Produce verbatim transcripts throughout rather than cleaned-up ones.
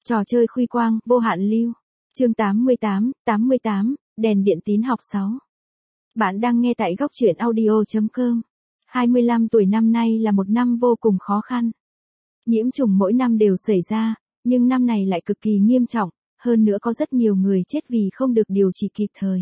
Trò chơi khuy quang, vô hạn lưu. Chương tám mươi tám, tám mươi tám, đèn điện tín học sáu. Bạn đang nghe tại góc truyện audio chấm com. hai mươi lăm tuổi năm nay là một năm vô cùng khó khăn. Nhiễm trùng mỗi năm đều xảy ra, nhưng năm này lại cực kỳ nghiêm trọng, hơn nữa có rất nhiều người chết vì không được điều trị kịp thời.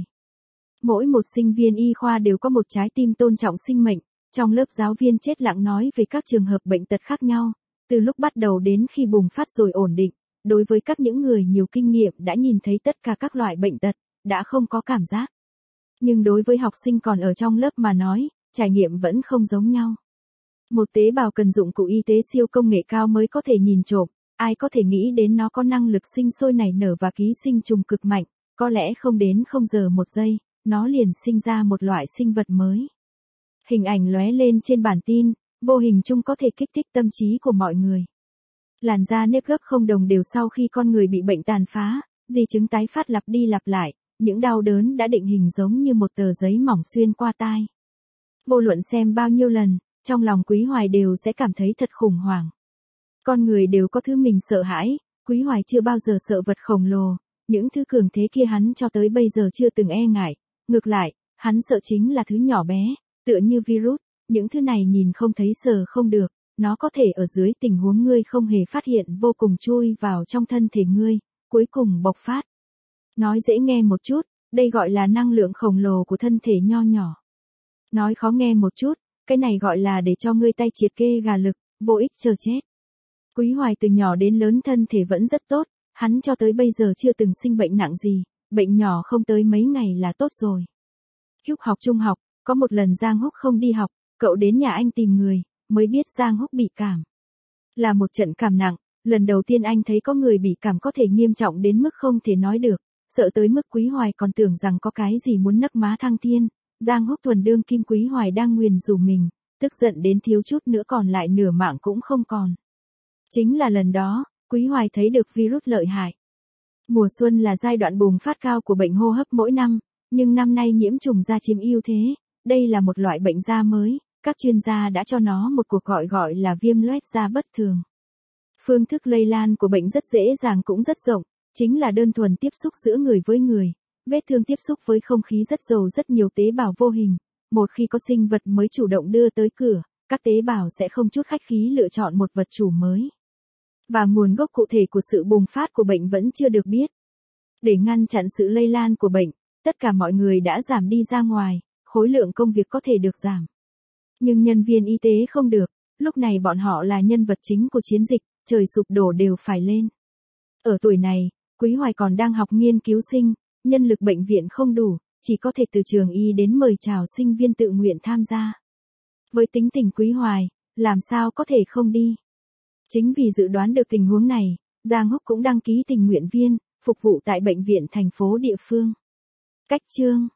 Mỗi một sinh viên y khoa đều có một trái tim tôn trọng sinh mệnh, trong lớp giáo viên chết lặng nói về các trường hợp bệnh tật khác nhau, từ lúc bắt đầu đến khi bùng phát rồi ổn định. Đối với các những người nhiều kinh nghiệm đã nhìn thấy tất cả các loại bệnh tật, đã không có cảm giác. Nhưng đối với học sinh còn ở trong lớp mà nói, trải nghiệm vẫn không giống nhau. Một tế bào cần dụng cụ y tế siêu công nghệ cao mới có thể nhìn trộm, ai có thể nghĩ đến nó có năng lực sinh sôi nảy nở và ký sinh trùng cực mạnh, có lẽ không đến không giờ một giây, nó liền sinh ra một loại sinh vật mới. Hình ảnh lóe lên trên bản tin, vô hình chung có thể kích thích tâm trí của mọi người. Làn da nếp gấp không đồng đều sau khi con người bị bệnh tàn phá, di chứng tái phát lặp đi lặp lại, những đau đớn đã định hình giống như một tờ giấy mỏng xuyên qua tai. Vô luận xem bao nhiêu lần, trong lòng Quý Hoài đều sẽ cảm thấy thật khủng hoảng. Con người đều có thứ mình sợ hãi, Quý Hoài chưa bao giờ sợ vật khổng lồ, những thứ cường thế kia hắn cho tới bây giờ chưa từng e ngại, ngược lại, hắn sợ chính là thứ nhỏ bé, tựa như virus, những thứ này nhìn không thấy sờ không được. Nó có thể ở dưới tình huống ngươi không hề phát hiện vô cùng chui vào trong thân thể ngươi, cuối cùng bộc phát. Nói dễ nghe một chút, đây gọi là năng lượng khổng lồ của thân thể nho nhỏ. Nói khó nghe một chút, cái này gọi là để cho ngươi tay triệt kê gà lực, vô ích chờ chết. Quý Hoài từ nhỏ đến lớn thân thể vẫn rất tốt, hắn cho tới bây giờ chưa từng sinh bệnh nặng gì, bệnh nhỏ không tới mấy ngày là tốt rồi. Lúc học trung học, có một lần Giang Húc không đi học, cậu đến nhà anh tìm người. Mới biết Giang Húc bị cảm. Là một trận cảm nặng, lần đầu tiên anh thấy có người bị cảm có thể nghiêm trọng đến mức không thể nói được, sợ tới mức Quý Hoài còn tưởng rằng có cái gì muốn nấc má thăng thiên. Giang Húc thuần đương kim Quý Hoài đang nguyền rủa mình, tức giận đến thiếu chút nữa còn lại nửa mạng cũng không còn. Chính là lần đó, Quý Hoài thấy được virus lợi hại. Mùa xuân là giai đoạn bùng phát cao của bệnh hô hấp mỗi năm, nhưng năm nay nhiễm trùng da chiếm ưu thế, đây là một loại bệnh da mới. Các chuyên gia đã cho nó một cuộc gọi gọi là viêm loét da bất thường. Phương thức lây lan của bệnh rất dễ dàng cũng rất rộng, chính là đơn thuần tiếp xúc giữa người với người. Vết thương tiếp xúc với không khí rất giàu rất nhiều tế bào vô hình. Một khi có sinh vật mới chủ động đưa tới cửa, các tế bào sẽ không chút khách khí lựa chọn một vật chủ mới. Và nguồn gốc cụ thể của sự bùng phát của bệnh vẫn chưa được biết. Để ngăn chặn sự lây lan của bệnh, tất cả mọi người đã giảm đi ra ngoài, khối lượng công việc có thể được giảm. Nhưng nhân viên y tế không được, lúc này bọn họ là nhân vật chính của chiến dịch, trời sụp đổ đều phải lên. Ở tuổi này, Quý Hoài còn đang học nghiên cứu sinh, nhân lực bệnh viện không đủ, chỉ có thể từ trường y đến mời chào sinh viên tự nguyện tham gia. Với tính tình Quý Hoài, làm sao có thể không đi. Chính vì dự đoán được tình huống này, Giang Húc cũng đăng ký tình nguyện viên, phục vụ tại bệnh viện thành phố địa phương. Cách chương